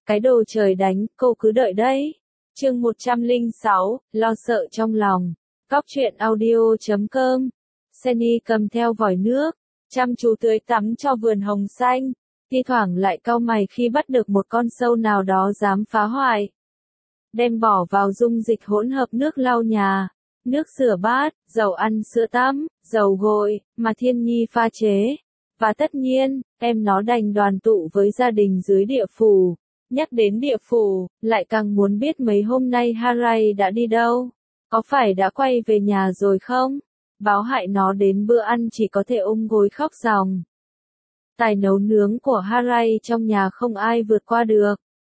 Cái đồ trời đánh, cô cứ đợi đấy. Chương 106, lo sợ trong lòng. Cóc truyện audio.com. Sunny cầm theo vòi nước, chăm chú tưới tắm cho vườn hồng xanh, thi thoảng lại cau mày khi bắt được một con sâu nào đó dám phá hoại. Đem bỏ vào dung dịch hỗn hợp nước lau nhà, nước rửa bát, dầu ăn sữa tắm, dầu gội, mà Thiên Nhi pha chế. Và tất nhiên, em nó đành đoàn tụ với gia đình dưới địa phủ. Nhắc đến địa phủ, lại càng muốn biết mấy hôm nay Harry đã đi đâu. Có phải đã quay về nhà rồi không? Báo hại nó đến bữa ăn chỉ có thể ôm gối khóc ròng. Tài nấu nướng của Harry trong nhà không ai vượt qua được.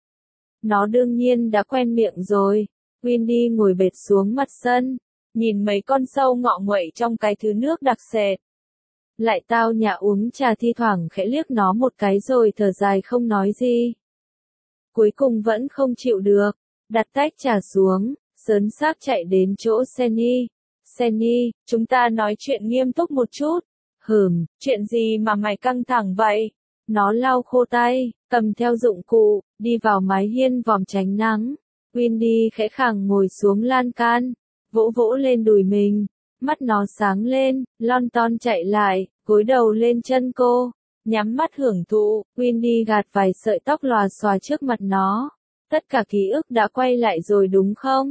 Nó đương nhiên đã quen miệng rồi. Windy ngồi bệt xuống mặt sân, nhìn mấy con sâu ngọ nguậy trong cái thứ nước đặc sệt. Lại tao nhà uống trà, thi thoảng khẽ liếc nó một cái rồi thở dài không nói gì. Cuối cùng vẫn không chịu được, đặt tách trà xuống, sớn xác chạy đến chỗ Sunny. Sunny, chúng ta nói chuyện nghiêm túc một chút. Chuyện gì mà mày căng thẳng vậy? Nó lau khô tay, cầm theo dụng cụ, đi vào mái hiên vòm tránh nắng. Windy khẽ khàng ngồi xuống lan can, vỗ vỗ lên đùi mình, mắt nó sáng lên, lon ton chạy lại, gối đầu lên chân cô, nhắm mắt hưởng thụ. Windy gạt vài sợi tóc lòa xòa trước mặt nó. Tất cả ký ức đã quay lại rồi đúng không?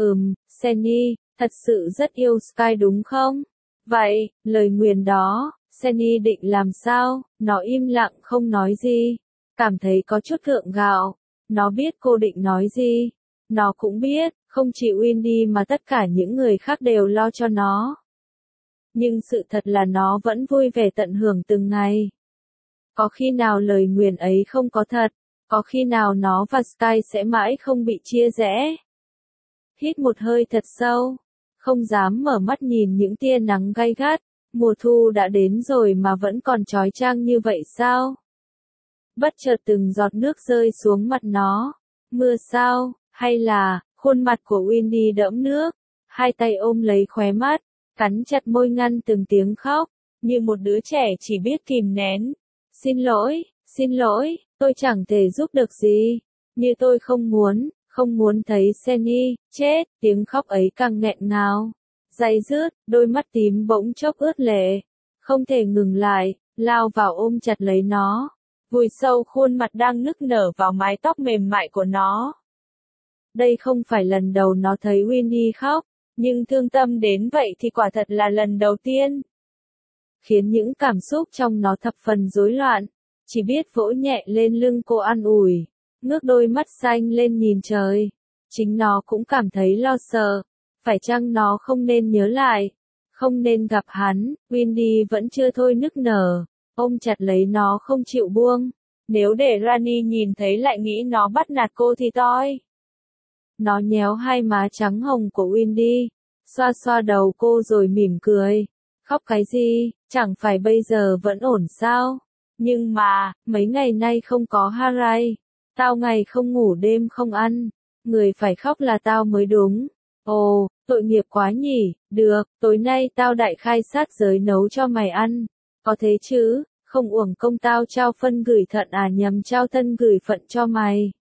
Sunny, thật sự rất yêu Sky đúng không? Vậy, lời nguyền đó, Sunny định làm sao? Nó im lặng không nói gì, cảm thấy có chút gượng gạo. Nó biết cô định nói gì. Nó cũng biết, không chỉ Windy mà tất cả những người khác đều lo cho nó. Nhưng sự thật là nó vẫn vui vẻ tận hưởng từng ngày. Có khi nào lời nguyền ấy không có thật, có khi nào nó và Sky sẽ mãi không bị chia rẽ. Hít một hơi thật sâu, không dám mở mắt nhìn những tia nắng gay gắt. Mùa thu đã đến rồi mà vẫn còn chói chang như vậy sao? Bất chợt từng giọt nước rơi xuống mặt nó. Mưa sao, hay là, khuôn mặt của Windy đẫm nước, hai tay ôm lấy khóe mắt, cắn chặt môi ngăn từng tiếng khóc, như một đứa trẻ chỉ biết kìm nén. Xin lỗi, tôi chẳng thể giúp được gì, như tôi không muốn thấy Sunny chết. Tiếng khóc ấy càng nghẹn ngào, day dứt, đôi mắt tím bỗng chốc ướt lệ, không thể ngừng lại, lao vào ôm chặt lấy nó, vùi sâu khuôn mặt đang nức nở vào mái tóc mềm mại của nó. Đây không phải lần đầu nó thấy Windy khóc, nhưng thương tâm đến vậy thì quả thật là lần đầu tiên. Khiến những cảm xúc trong nó thập phần rối loạn, chỉ biết vỗ nhẹ lên lưng cô an ủi, ngước đôi mắt xanh lên nhìn trời. Chính nó cũng cảm thấy lo sợ, phải chăng nó không nên nhớ lại, không nên gặp hắn. Windy vẫn chưa thôi nức nở, ôm chặt lấy nó không chịu buông. Nếu để Rani nhìn thấy lại nghĩ nó bắt nạt cô thì toi. Nó nhéo hai má trắng hồng của Windy, xoa xoa đầu cô rồi mỉm cười. Khóc cái gì, chẳng phải bây giờ vẫn ổn sao? Nhưng mà, mấy ngày nay không có Harry. Tao ngày không ngủ đêm không ăn. Người phải khóc là tao mới đúng. Ồ, tội nghiệp quá nhỉ. Được, tối nay tao đại khai sát giới nấu cho mày ăn. Có thế chứ, không uổng công tao trao phân gửi thận nhầm trao thân gửi phận cho mày.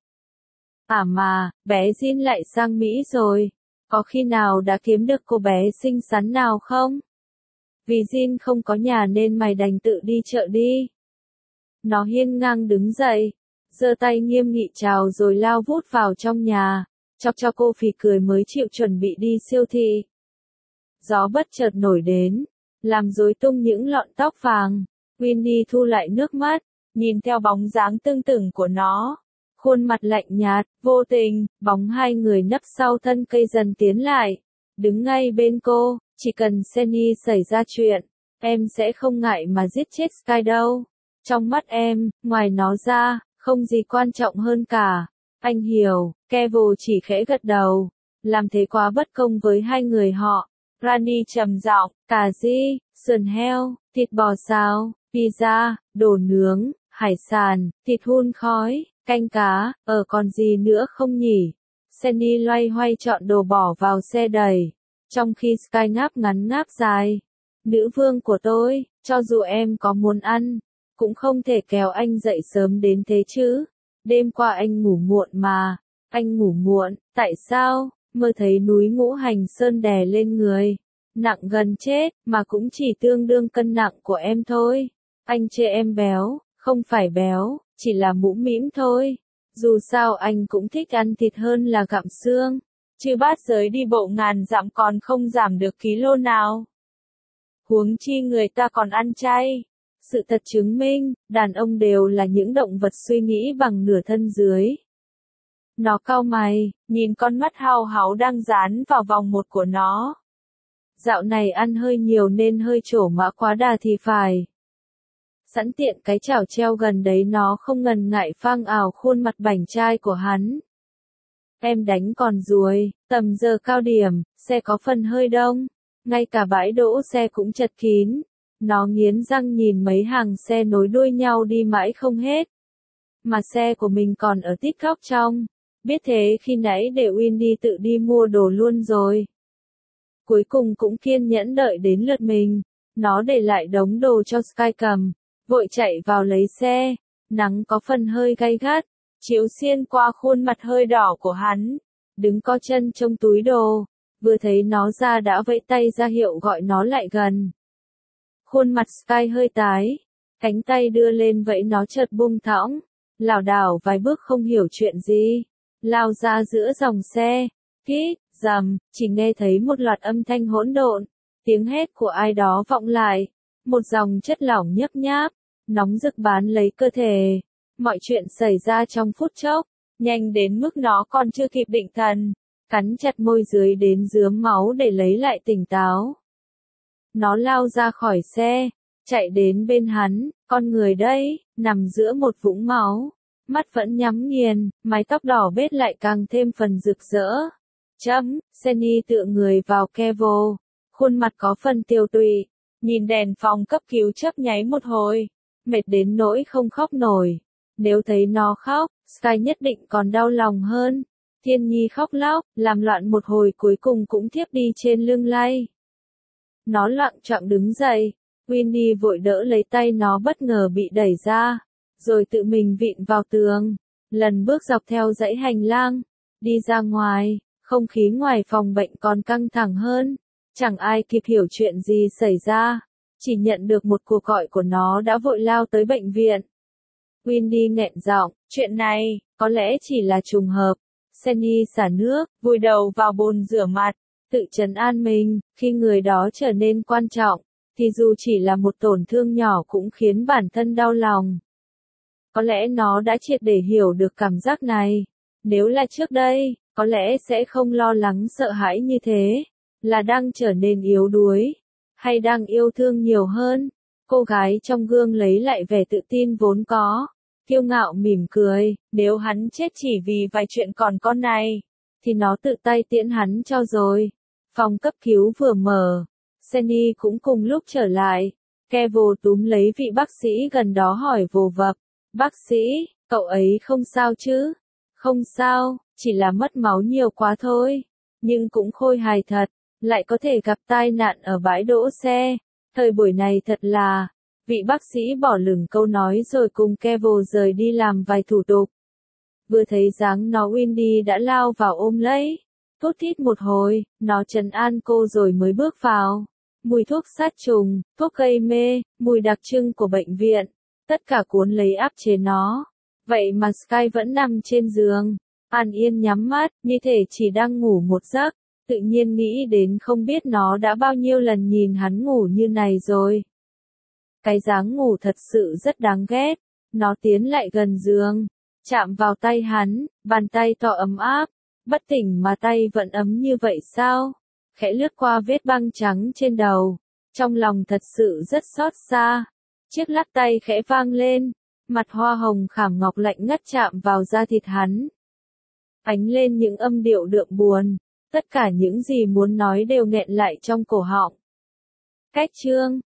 Mà, bé Jin lại sang Mỹ rồi. Có khi nào đã kiếm được cô bé xinh xắn nào không? Vì Jin không có nhà nên mày đành tự đi chợ đi. Nó hiên ngang đứng dậy, giơ tay nghiêm nghị chào rồi lao vút vào trong nhà, chọc cho cô phì cười mới chịu chuẩn bị đi siêu thị. Gió bất chợt nổi đến, làm rối tung những lọn tóc vàng. Windy thu lại nước mắt, nhìn theo bóng dáng tưng tửng của nó. Khuôn mặt lạnh nhạt, vô tình, bóng hai người nấp sau thân cây dần tiến lại, đứng ngay bên cô. Chỉ cần Sunny xảy ra chuyện, em sẽ không ngại mà giết chết Sky đâu. Trong mắt em, ngoài nó ra, không gì quan trọng hơn cả. Anh hiểu. Kevo chỉ khẽ gật đầu. Làm thế quá bất công với hai người họ. Rani trầm giọng, cà ri, sườn heo, thịt bò xào, pizza, đồ nướng, hải sản, thịt hun khói, canh cá, còn gì nữa không nhỉ? Sunny loay hoay chọn đồ bỏ vào xe đẩy. Trong khi Sky ngáp ngắn ngáp dài. Nữ vương của tôi, cho dù em có muốn ăn, cũng không thể kéo anh dậy sớm đến thế chứ. Đêm qua anh ngủ muộn mà. Anh ngủ muộn, tại sao? Mơ thấy núi Ngũ Hành Sơn đè lên người. Nặng gần chết, mà cũng chỉ tương đương cân nặng của em thôi. Anh chê em béo, không phải béo, chỉ là mũm mĩm thôi. Dù sao anh cũng thích ăn thịt hơn là gặm xương. Chứ bát giới đi bộ ngàn dặm còn không giảm được kilo nào. Huống chi người ta còn ăn chay. Sự thật chứng minh, đàn ông đều là những động vật suy nghĩ bằng nửa thân dưới. Nó cau mày, nhìn con mắt hao háu đang dán vào vòng một của nó. Dạo này ăn hơi nhiều nên hơi trổ mã quá đà thì phải. Sẵn tiện cái chảo treo gần đấy nó không ngần ngại phang ảo khuôn mặt bảnh trai của hắn. Em đánh còn ruồi, tầm giờ cao điểm, xe có phần hơi đông. Ngay cả bãi đỗ xe cũng chật kín. Nó nghiến răng nhìn mấy hàng xe nối đuôi nhau đi mãi không hết. Mà xe của mình còn ở tít góc trong. Biết thế khi nãy để Windy tự đi mua đồ luôn rồi. Cuối cùng cũng kiên nhẫn đợi đến lượt mình. Nó để lại đống đồ cho Sky cầm. Vội chạy vào lấy xe. Nắng có phần hơi gay gắt. Chiếu xiên qua khuôn mặt hơi đỏ của hắn. Đứng co chân trong túi đồ. Vừa thấy nó ra đã vẫy tay ra hiệu gọi nó lại gần. Khuôn mặt Sky hơi tái. Cánh tay đưa lên vẫy nó chợt buông thõng. Lảo đảo vài bước không hiểu chuyện gì. Lao ra giữa dòng xe. Kít, rầm, chỉ nghe thấy một loạt âm thanh hỗn độn. Tiếng hét của ai đó vọng lại. Một dòng chất lỏng nhấp nháp. Nóng rực bán lấy cơ thể. Mọi chuyện xảy ra trong phút chốc. Nhanh đến mức nó còn chưa kịp định thần. Cắn chặt môi dưới đến rướm máu để lấy lại tỉnh táo. Nó lao ra khỏi xe. Chạy đến bên hắn. Con người đây, nằm giữa một vũng máu. Mắt vẫn nhắm nghiền, mái tóc đỏ bết lại càng thêm phần rực rỡ. Senny tựa người vào Kevo. Khuôn mặt có phần tiêu tụy. Nhìn đèn phòng cấp cứu chớp nháy một hồi. Mệt đến nỗi không khóc nổi. Nếu thấy nó khóc, Sky nhất định còn đau lòng hơn. Thiên Nhi khóc lóc, làm loạn một hồi cuối cùng cũng thiếp đi trên lưng lay. Nó loạng choạng đứng dậy. Winnie vội đỡ lấy tay nó bất ngờ bị đẩy ra. Rồi tự mình vịn vào tường. Lần bước dọc theo dãy hành lang. Đi ra ngoài, không khí ngoài phòng bệnh còn căng thẳng hơn. Chẳng ai kịp hiểu chuyện gì xảy ra. Chỉ nhận được một cuộc gọi của nó đã vội lao tới bệnh viện. Winnie nghẹn giọng, chuyện này, có lẽ chỉ là trùng hợp. Senny xả nước, vùi đầu vào bồn rửa mặt, tự trấn an mình, khi người đó trở nên quan trọng, thì dù chỉ là một tổn thương nhỏ cũng khiến bản thân đau lòng. Có lẽ nó đã triệt để hiểu được cảm giác này. Nếu là trước đây, có lẽ sẽ không lo lắng sợ hãi như thế. Là đang trở nên yếu đuối, hay đang yêu thương nhiều hơn. Cô gái trong gương lấy lại vẻ tự tin vốn có. Kiêu ngạo mỉm cười, nếu hắn chết chỉ vì vài chuyện còn con này, thì nó tự tay tiễn hắn cho rồi. Phòng cấp cứu vừa mở, Senny cũng cùng lúc trở lại. Kevo túm lấy vị bác sĩ gần đó hỏi vồ vập. Bác sĩ, cậu ấy không sao chứ? Không sao, chỉ là mất máu nhiều quá thôi. Nhưng cũng khôi hài thật, lại có thể gặp tai nạn ở bãi đỗ xe. Thời buổi này thật là... Vị bác sĩ bỏ lửng câu nói rồi cùng Kevo rời đi làm vài thủ tục. Vừa thấy dáng nó Windy đã lao vào ôm lấy. Thút thít một hồi, nó trấn an cô rồi mới bước vào. Mùi thuốc sát trùng, thuốc gây mê, mùi đặc trưng của bệnh viện. Tất cả cuốn lấy áp chế nó. Vậy mà Sky vẫn nằm trên giường. An yên nhắm mắt, như thể chỉ đang ngủ một giấc. Tự nhiên nghĩ đến không biết nó đã bao nhiêu lần nhìn hắn ngủ như này rồi. Cái dáng ngủ thật sự rất đáng ghét. Nó tiến lại gần giường, chạm vào tay hắn, bàn tay to ấm áp. Bất tỉnh mà tay vẫn ấm như vậy sao? Khẽ lướt qua vết băng trắng trên đầu. Trong lòng thật sự rất xót xa. Chiếc lắc tay khẽ vang lên. Mặt hoa hồng khảm ngọc lạnh ngắt chạm vào da thịt hắn. Ánh lên những âm điệu đượm buồn. Tất cả những gì muốn nói đều nghẹn lại trong cổ họng. Cách chương